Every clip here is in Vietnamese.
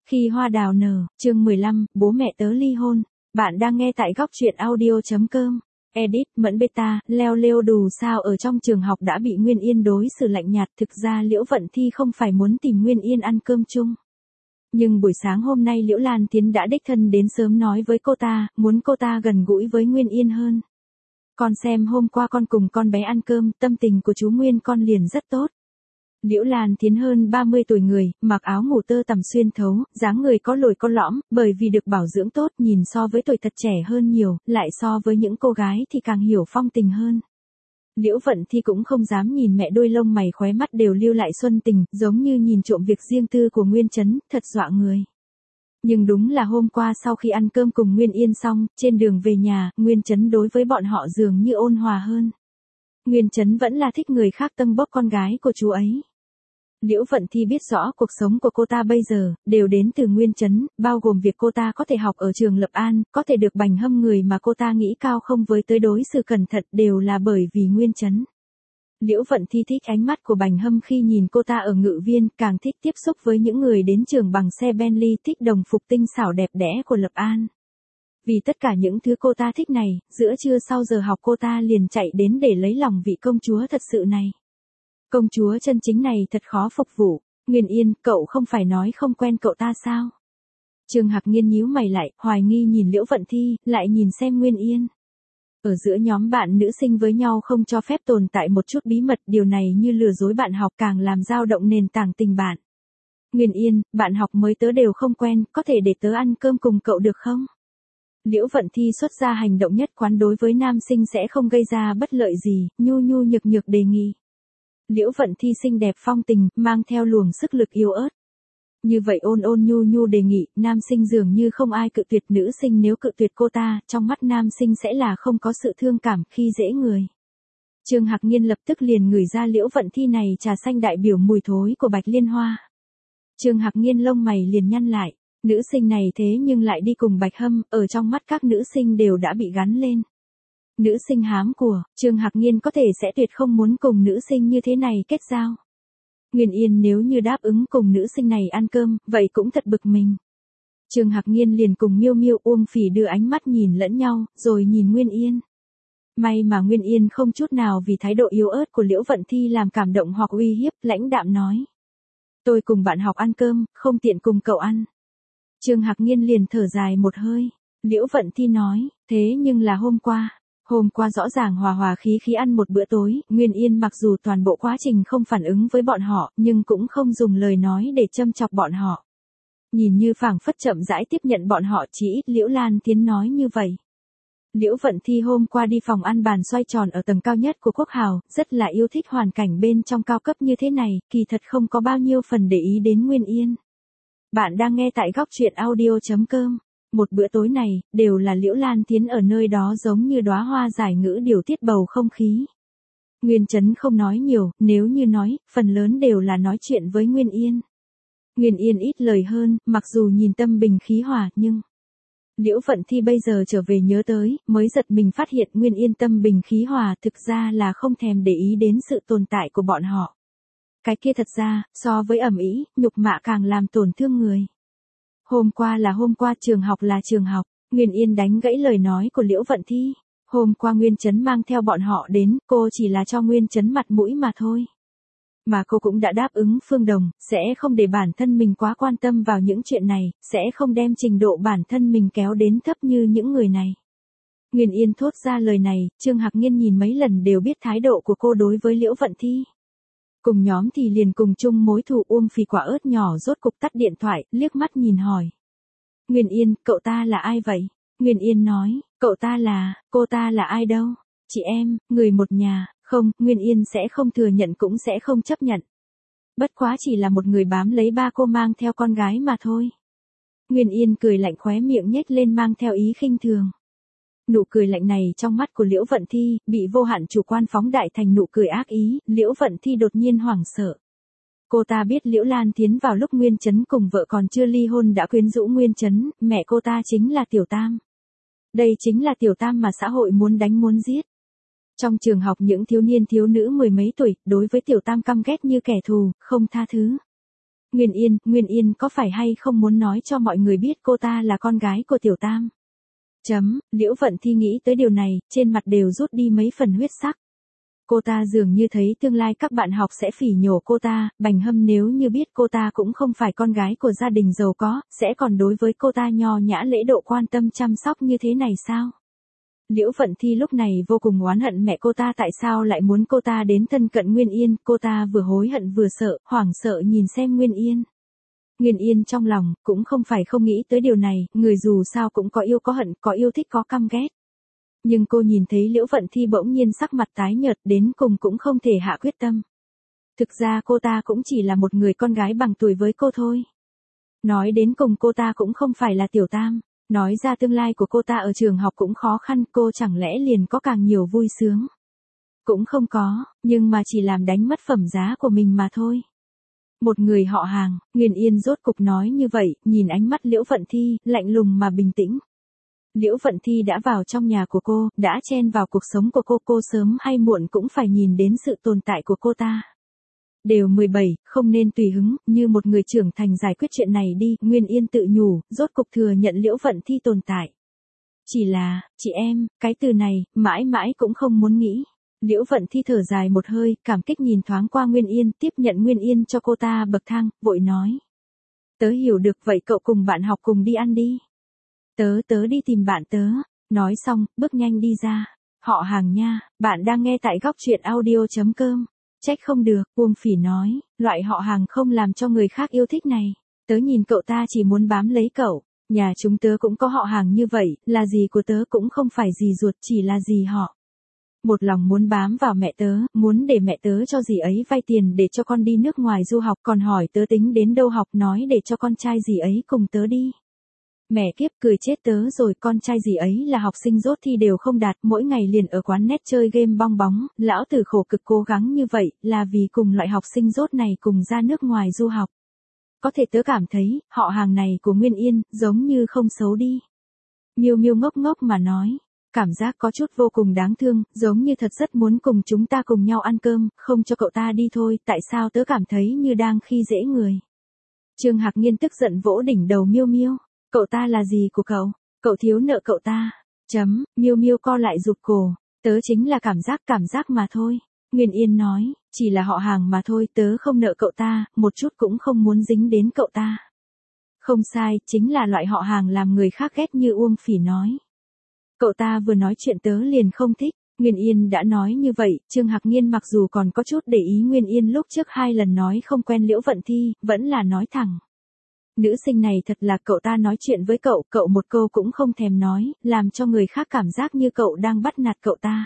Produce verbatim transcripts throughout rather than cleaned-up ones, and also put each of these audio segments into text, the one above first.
Khi hoa đào nở, chương mười lăm, bố mẹ tớ ly hôn. Bạn đang nghe tại góc truyện audio.com. Edit, Mẫn Beta, leo lêu đù sao ở trong trường học đã bị Nguyên Yên đối xử lạnh nhạt. Thực ra Liễu Vận Thi không phải muốn tìm Nguyên Yên ăn cơm chung. Nhưng buổi sáng hôm nay Liễu Lan Tiến đã đích thân đến sớm nói với cô ta, muốn cô ta gần gũi với Nguyên Yên hơn. Con xem hôm qua con cùng con bé ăn cơm, tâm tình của chú Nguyên con liền rất tốt. Liễu Lan Tiến hơn ba mươi tuổi người, mặc áo ngủ tơ tằm xuyên thấu, dáng người có lồi có lõm, bởi vì được bảo dưỡng tốt, nhìn so với tuổi thật trẻ hơn nhiều, lại so với những cô gái thì càng hiểu phong tình hơn. Liễu Vận Thi cũng không dám nhìn mẹ, đôi lông mày khóe mắt đều lưu lại xuân tình, giống như nhìn trộm việc riêng tư của Nguyên Chấn, thật dọa người. Nhưng đúng là hôm qua sau khi ăn cơm cùng Nguyên Yên xong, trên đường về nhà, Nguyên Chấn đối với bọn họ dường như ôn hòa hơn. Nguyên Chấn vẫn là thích người khác tâng bốc con gái của chú ấy. Liễu Vận Thi biết rõ cuộc sống của cô ta bây giờ, đều đến từ Nguyên Chấn, bao gồm việc cô ta có thể học ở trường Lập An, có thể được Bành Hâm người mà cô ta nghĩ cao không với tới đối xử cẩn thận đều là bởi vì Nguyên Chấn. Liễu Vận Thi thích ánh mắt của Bành Hâm khi nhìn cô ta ở Ngự Viên, càng thích tiếp xúc với những người đến trường bằng xe Bentley, thích đồng phục tinh xảo đẹp đẽ của Lập An. Vì tất cả những thứ cô ta thích này, giữa trưa sau giờ học cô ta liền chạy đến để lấy lòng vị công chúa thật sự này. Công chúa chân chính này thật khó phục vụ. Nguyên Yên, cậu không phải nói không quen cậu ta sao? Trương Hạc Nhiên nhíu mày lại, hoài nghi nhìn Liễu Vận Thi, lại nhìn xem Nguyên Yên. Ở giữa nhóm bạn nữ sinh với nhau không cho phép tồn tại một chút bí mật, điều này như lừa dối bạn học, càng làm dao động nền tảng tình bạn. Nguyên Yên, bạn học mới tớ đều không quen, có thể để tớ ăn cơm cùng cậu được không? Liễu Vận Thi xuất ra hành động nhất quán đối với nam sinh sẽ không gây ra bất lợi gì, nhu nhu nhược nhược đề nghị. Liễu Vận Thi xinh đẹp phong tình, mang theo luồng sức lực yếu ớt. Như vậy ôn ôn nhu nhu đề nghị, nam sinh dường như không ai cự tuyệt, nữ sinh nếu cự tuyệt cô ta, trong mắt nam sinh sẽ là không có sự thương cảm, khi dễ người. Trương Hạc Nhiên lập tức liền ngửi ra Liễu Vận Thi này trà xanh đại biểu mùi thối của Bạch Liên Hoa. Trương Hạc Nhiên lông mày liền nhăn lại, nữ sinh này thế nhưng lại đi cùng Bạch Hâm, ở trong mắt các nữ sinh đều đã bị gắn lên. Nữ sinh hám của, Trương Hạc Nhiên có thể sẽ tuyệt không muốn cùng nữ sinh như thế này kết giao. Nguyên Yên nếu như đáp ứng cùng nữ sinh này ăn cơm, vậy cũng thật bực mình. Trương Hạc Nhiên liền cùng Miêu Miêu, Uông Phỉ đưa ánh mắt nhìn lẫn nhau, rồi nhìn Nguyên Yên. May mà Nguyên Yên không chút nào vì thái độ yếu ớt của Liễu Vận Thi làm cảm động hoặc uy hiếp, lãnh đạm nói. Tôi cùng bạn học ăn cơm, không tiện cùng cậu ăn. Trương Hạc Nhiên liền thở dài một hơi. Liễu Vận Thi nói, thế nhưng là hôm qua. Hôm qua rõ ràng hòa hòa khí khí ăn một bữa tối, Nguyên Yên mặc dù toàn bộ quá trình không phản ứng với bọn họ, nhưng cũng không dùng lời nói để châm chọc bọn họ. Nhìn như phảng phất chậm rãi tiếp nhận bọn họ, chỉ ít Liễu Lan Tiến nói như vậy. Liễu Vận Thi hôm qua đi phòng ăn bàn xoay tròn ở tầng cao nhất của Quốc Hào, rất là yêu thích hoàn cảnh bên trong cao cấp như thế này, kỳ thật không có bao nhiêu phần để ý đến Nguyên Yên. Bạn đang nghe tại góc truyện audio.com. Một bữa tối này, đều là Liễu Lan Tiến ở nơi đó giống như đóa hoa giải ngữ điều tiết bầu không khí. Nguyên Chấn không nói nhiều, nếu như nói, phần lớn đều là nói chuyện với Nguyên Yên. Nguyên Yên ít lời hơn, mặc dù nhìn tâm bình khí hòa, nhưng... Liễu Vận Thi bây giờ trở về nhớ tới, mới giật mình phát hiện Nguyên Yên tâm bình khí hòa thực ra là không thèm để ý đến sự tồn tại của bọn họ. Cái kia thật ra, so với ầm ĩ, nhục mạ càng làm tổn thương người. Hôm qua là hôm qua, trường học là trường học, Nguyên Yên đánh gãy lời nói của Liễu Vận Thi. Hôm qua Nguyên Chấn mang theo bọn họ đến, cô chỉ là cho Nguyên Chấn mặt mũi mà thôi. Mà cô cũng đã đáp ứng Phương Đồng, sẽ không để bản thân mình quá quan tâm vào những chuyện này, sẽ không đem trình độ bản thân mình kéo đến thấp như những người này. Nguyên Yên thốt ra lời này, Trương Hạc Nhiên nhìn mấy lần đều biết thái độ của cô đối với Liễu Vận Thi. Cùng nhóm thì liền cùng chung mối thù. Uông Phỉ quả ớt nhỏ rốt cục tắt điện thoại, liếc mắt nhìn hỏi. Nguyên Yên, cậu ta là ai vậy? Nguyên Yên nói, cậu ta là, cô ta là ai đâu? Chị em, người một nhà, không, Nguyên Yên sẽ không thừa nhận cũng sẽ không chấp nhận. Bất quá chỉ là một người bám lấy ba cô mang theo con gái mà thôi. Nguyên Yên cười lạnh, khóe miệng nhếch lên mang theo ý khinh thường. Nụ cười lạnh này trong mắt của Liễu Vận Thi, bị vô hạn chủ quan phóng đại thành nụ cười ác ý, Liễu Vận Thi đột nhiên hoảng sợ. Cô ta biết Liễu Lan Tiến vào lúc Nguyên Chấn cùng vợ còn chưa ly hôn đã quyến rũ Nguyên Chấn, mẹ cô ta chính là Tiểu Tam. Đây chính là Tiểu Tam mà xã hội muốn đánh muốn giết. Trong trường học những thiếu niên thiếu nữ mười mấy tuổi, đối với Tiểu Tam căm ghét như kẻ thù, không tha thứ. Nguyên Yên, Nguyên Yên có phải hay không muốn nói cho mọi người biết cô ta là con gái của Tiểu Tam? Chấm, Liễu Vận Thi nghĩ tới điều này, trên mặt đều rút đi mấy phần huyết sắc. Cô ta dường như thấy tương lai các bạn học sẽ phỉ nhổ cô ta, Bành Hâm nếu như biết cô ta cũng không phải con gái của gia đình giàu có, sẽ còn đối với cô ta nho nhã lễ độ quan tâm chăm sóc như thế này sao? Liễu Vận Thi lúc này vô cùng oán hận mẹ cô ta tại sao lại muốn cô ta đến thân cận Nguyên Yên, cô ta vừa hối hận vừa sợ, hoảng sợ nhìn xem Nguyên Yên. Nguyên Yên trong lòng, cũng không phải không nghĩ tới điều này, người dù sao cũng có yêu có hận, có yêu thích có căm ghét. Nhưng cô nhìn thấy Liễu Vận Thi bỗng nhiên sắc mặt tái nhợt đến cùng cũng không thể hạ quyết tâm. Thực ra cô ta cũng chỉ là một người con gái bằng tuổi với cô thôi. Nói đến cùng cô ta cũng không phải là Tiểu Tam. Nói ra tương lai của cô ta ở trường học cũng khó khăn, cô chẳng lẽ liền có càng nhiều vui sướng. Cũng không có, nhưng mà chỉ làm đánh mất phẩm giá của mình mà thôi. Một người họ hàng, Nguyên Yên rốt cục nói như vậy, nhìn ánh mắt Liễu Vận Thi, lạnh lùng mà bình tĩnh. Liễu Vận Thi đã vào trong nhà của cô, đã chen vào cuộc sống của cô, cô sớm hay muộn cũng phải nhìn đến sự tồn tại của cô ta. Đều mười bảy, không nên tùy hứng, như một người trưởng thành giải quyết chuyện này đi, Nguyên Yên tự nhủ, rốt cục thừa nhận Liễu Vận Thi tồn tại. Chỉ là, chị em, cái từ này, mãi mãi cũng không muốn nghĩ. Liễu Vận Thi thở dài một hơi, cảm kích nhìn thoáng qua Nguyên Yên, tiếp nhận Nguyên Yên cho cô ta bậc thang, vội nói. Tớ hiểu được, vậy cậu cùng bạn học cùng đi ăn đi. Tớ tớ đi tìm bạn tớ. Nói xong, bước nhanh đi ra. Họ hàng nha, bạn đang nghe tại góc truyện audio chấm com. Trách không được, Uông Phỉ nói, loại họ hàng không làm cho người khác yêu thích này. Tớ nhìn cậu ta chỉ muốn bám lấy cậu. Nhà chúng tớ cũng có họ hàng như vậy, là gì của tớ cũng không phải gì ruột, chỉ là gì họ. Một lòng muốn bám vào mẹ tớ, muốn để mẹ tớ cho dì ấy vay tiền để cho con đi nước ngoài du học, còn hỏi tớ tính đến đâu học, nói để cho con trai dì ấy cùng tớ đi. Mẹ kiếp, cười chết tớ rồi, con trai dì ấy là học sinh rốt thi đều không đạt, mỗi ngày liền ở quán net chơi game bong bóng, lão tử khổ cực cố gắng như vậy, là vì cùng loại học sinh rốt này cùng ra nước ngoài du học. Có thể tớ cảm thấy, họ hàng này của Nguyên Yên, giống như không xấu đi. Miêu Miêu ngốc ngốc mà nói, cảm giác có chút vô cùng đáng thương, giống như thật rất muốn cùng chúng ta cùng nhau ăn cơm, không cho cậu ta đi thôi, tại sao tớ cảm thấy như đang khi dễ người. Trương Hạc Nhiên tức giận vỗ đỉnh đầu Miêu Miêu. Cậu ta là gì của cậu? Cậu thiếu nợ cậu ta. Chấm, Miêu Miêu co lại rụt cổ. Tớ chính là cảm giác cảm giác mà thôi. Nguyên Yên nói, chỉ là họ hàng mà thôi, tớ không nợ cậu ta, một chút cũng không muốn dính đến cậu ta. Không sai, chính là loại họ hàng làm người khác ghét như Uông Phỉ nói. Cậu ta vừa nói chuyện tớ liền không thích. Nguyên Yên đã nói như vậy, Trương Hạc Nhiên mặc dù còn có chút để ý Nguyên Yên lúc trước hai lần nói không quen Liễu Vận Thi, vẫn là nói thẳng. Nữ sinh này thật là, cậu ta nói chuyện với cậu, cậu một câu cũng không thèm nói, làm cho người khác cảm giác như cậu đang bắt nạt cậu ta.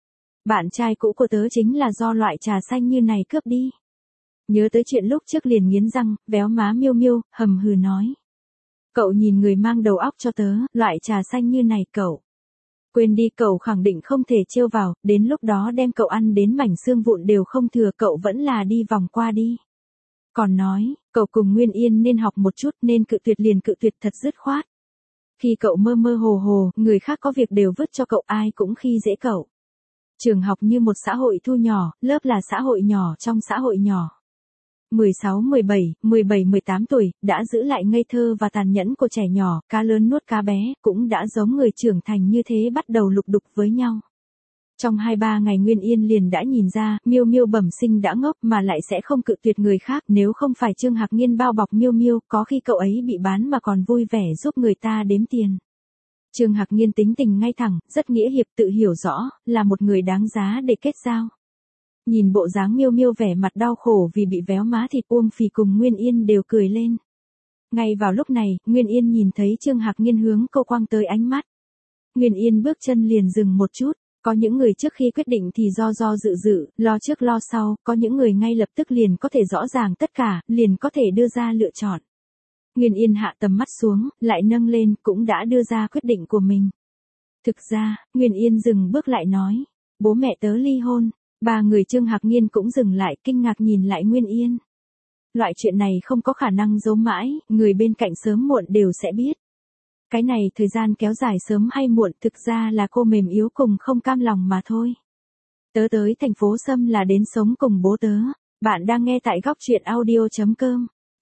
Bạn trai cũ của tớ chính là do loại trà xanh như này cướp đi. Nhớ tới chuyện lúc trước liền nghiến răng, véo má Miêu Miêu, hầm hừ nói. Cậu nhìn người mang đầu óc cho tớ, loại trà xanh như này cậu. Quên đi, cậu khẳng định không thể trêu vào, đến lúc đó đem cậu ăn đến mảnh xương vụn đều không thừa, cậu vẫn là đi vòng qua đi. Còn nói, cậu cùng Nguyên Yên nên học một chút, nên cự tuyệt liền cự tuyệt thật dứt khoát. Khi cậu mơ mơ hồ hồ, người khác có việc đều vứt cho cậu, ai cũng khi dễ cậu. Trường học như một xã hội thu nhỏ, lớp là xã hội nhỏ trong xã hội nhỏ. mười sáu, mười bảy, mười bảy, mười tám tuổi, đã giữ lại ngây thơ và tàn nhẫn của trẻ nhỏ, cá lớn nuốt cá bé, cũng đã giống người trưởng thành như thế bắt đầu lục đục với nhau. Trong hai ba ngày Nguyên Yên liền đã nhìn ra, Miêu Miêu bẩm sinh đã ngốc mà lại sẽ không cự tuyệt người khác, nếu không phải Trương Hạc Nhiên bao bọc Miêu Miêu, có khi cậu ấy bị bán mà còn vui vẻ giúp người ta đếm tiền. Trương Hạc Nhiên tính tình ngay thẳng, rất nghĩa hiệp, tự hiểu rõ, là một người đáng giá để kết giao. Nhìn bộ dáng Miêu Miêu vẻ mặt đau khổ vì bị véo má thịt, Uông Phỉ cùng Nguyên Yên đều cười lên. Ngay vào lúc này, Nguyên Yên nhìn thấy Trương Hạc Nhiên hướng cô quăng tới ánh mắt. Nguyên Yên bước chân liền dừng một chút. Có những người trước khi quyết định thì do do dự dự, lo trước lo sau, có những người ngay lập tức liền có thể rõ ràng tất cả, liền có thể đưa ra lựa chọn. Nguyên Yên hạ tầm mắt xuống, lại nâng lên, cũng đã đưa ra quyết định của mình. Thực ra, Nguyên Yên dừng bước lại nói, bố mẹ tớ ly hôn. Ba người Trương Hạc Nhiên cũng dừng lại, kinh ngạc nhìn lại Nguyên Yên. Loại chuyện này không có khả năng giấu mãi, người bên cạnh sớm muộn đều sẽ biết. Cái này thời gian kéo dài sớm hay muộn, thực ra là cô mềm yếu cùng không cam lòng mà thôi. Tớ tới thành phố Sâm là đến sống cùng bố tớ. Bạn đang nghe tại góc truyện audio chấm com.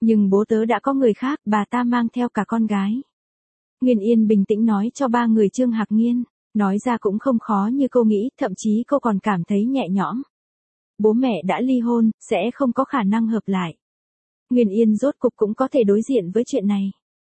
Nhưng bố tớ đã có người khác, bà ta mang theo cả con gái. Nguyên Yên bình tĩnh nói cho ba người Trương Hạc Niên. Nói ra cũng không khó như cô nghĩ, thậm chí cô còn cảm thấy nhẹ nhõm. Bố mẹ đã ly hôn, sẽ không có khả năng hợp lại. Nguyên Yên rốt cục cũng có thể đối diện với chuyện này.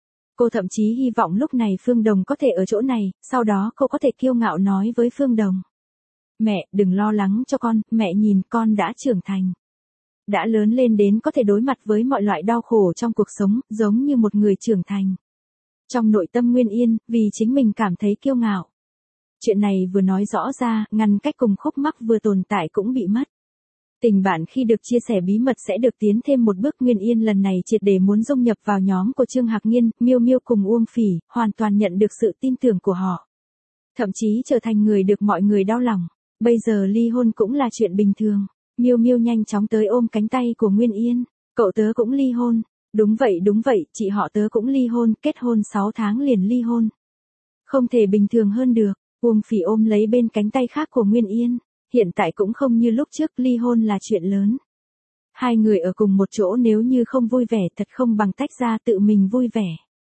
Cô thậm chí hy vọng lúc này Phương Đồng có thể ở chỗ này, sau đó cô có thể kiêu ngạo nói với Phương Đồng. Mẹ, đừng lo lắng cho con, mẹ nhìn con đã trưởng thành. Đã lớn lên đến có thể đối mặt với mọi loại đau khổ trong cuộc sống, giống như một người trưởng thành. Trong nội tâm Nguyên Yên, vì chính mình cảm thấy kiêu ngạo. Chuyện này vừa nói rõ ra, ngăn cách cùng khúc mắc vừa tồn tại cũng bị mất. Tình bạn khi được chia sẻ bí mật sẽ được tiến thêm một bước. Nguyên Yên lần này triệt để muốn dung nhập vào nhóm của Trương Hạc Niên, Miêu Miêu cùng Uông Phỉ, hoàn toàn nhận được sự tin tưởng của họ. Thậm chí trở thành người được mọi người đau lòng. Bây giờ ly hôn cũng là chuyện bình thường. Miêu Miêu nhanh chóng tới ôm cánh tay của Nguyên Yên. Cậu tớ cũng ly hôn. Đúng vậy đúng vậy, chị họ tớ cũng ly hôn, kết hôn sáu tháng liền ly hôn. Không thể bình thường hơn được. Uông Phỉ ôm lấy bên cánh tay khác của Nguyên Yên. Hiện tại cũng không như lúc trước, ly hôn là chuyện lớn. Hai người ở cùng một chỗ nếu như không vui vẻ thật không bằng tách ra tự mình vui vẻ.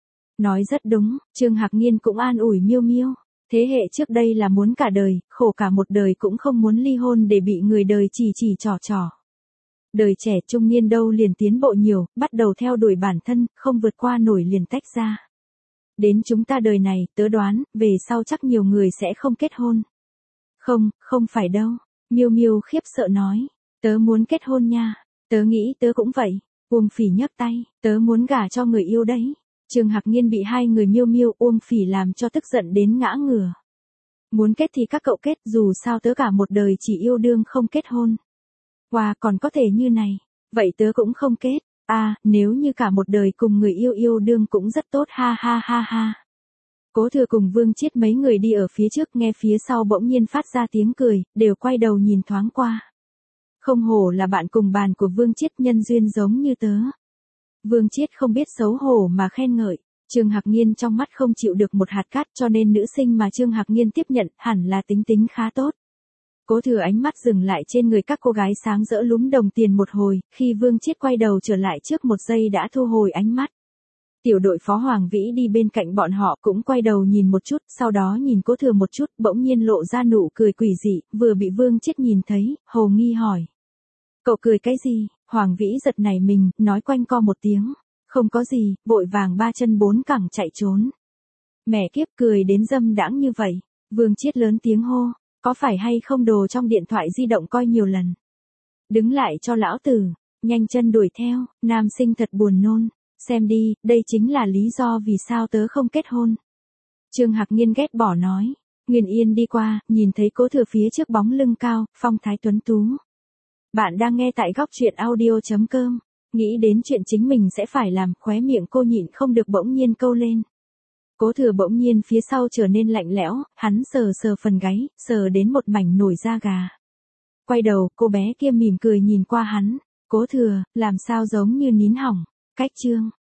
Nói rất đúng, Trương Hạc Niên cũng an ủi Miêu Miêu. Thế hệ trước đây là muốn cả đời, khổ cả một đời cũng không muốn ly hôn để bị người đời chỉ chỉ trò trò. Đời trẻ trung niên đâu liền tiến bộ nhiều, bắt đầu theo đuổi bản thân, không vượt qua nổi liền tách ra. Đến chúng ta đời này, tớ đoán, về sau chắc nhiều người sẽ không kết hôn. Không, không phải đâu. Miêu Miêu khiếp sợ nói. Tớ muốn kết hôn nha. Tớ nghĩ tớ cũng vậy. Uông Phỉ nhấc tay. Tớ muốn gả cho người yêu đấy. Trương Hạc Niên bị hai người Miêu Miêu Uông Phỉ làm cho tức giận đến ngã ngửa. Muốn kết thì các cậu kết, dù sao tớ cả một đời chỉ yêu đương không kết hôn. Wow, còn có thể như này. Vậy tớ cũng không kết. À, nếu như cả một đời cùng người yêu yêu đương cũng rất tốt, ha ha ha ha. Cố Thừa cùng Vương Chiết mấy người đi ở phía trước nghe phía sau bỗng nhiên phát ra tiếng cười, đều quay đầu nhìn thoáng qua. Không hổ là bạn cùng bàn của Vương Chiết, nhân duyên giống như tớ. Vương Chiết không biết xấu hổ mà khen ngợi. Trương Hạc Niên trong mắt không chịu được một hạt cát, cho nên nữ sinh mà Trương Hạc Niên tiếp nhận hẳn là tính tính khá tốt. Cố Thừa ánh mắt dừng lại trên người các cô gái sáng rỡ lúm đồng tiền một hồi, khi Vương Chiết quay đầu trở lại trước một giây đã thu hồi ánh mắt. Tiểu đội phó Hoàng Vĩ đi bên cạnh bọn họ cũng quay đầu nhìn một chút, sau đó nhìn Cố Thừa một chút, bỗng nhiên lộ ra nụ cười quỷ dị, vừa bị Vương Chiết nhìn thấy, hồ nghi hỏi. Cậu cười cái gì? Hoàng Vĩ giật nảy mình, nói quanh co một tiếng. Không có gì, vội vàng ba chân bốn cẳng chạy trốn. Mẹ kiếp, cười đến dâm đãng như vậy. Vương Chiết lớn tiếng hô, có phải hay không đồ trong điện thoại di động coi nhiều lần. Đứng lại cho lão tử, nhanh chân đuổi theo, nam sinh thật buồn nôn. Xem đi, đây chính là lý do vì sao tớ không kết hôn. Trương Hạc Niên ghét bỏ nói. Nguyên Yên đi qua, nhìn thấy Cố Thừa phía trước bóng lưng cao, phong thái tuấn tú. Bạn đang nghe tại góc truyện audio chấm com. Nghĩ đến chuyện chính mình sẽ phải làm, khóe miệng cô nhịn không được bỗng nhiên câu lên. Cố Thừa bỗng nhiên phía sau trở nên lạnh lẽo, hắn sờ sờ phần gáy, sờ đến một mảnh nổi da gà. Quay đầu, cô bé kia mỉm cười nhìn qua hắn. Cố Thừa, làm sao giống như nín hỏng. Cách chương.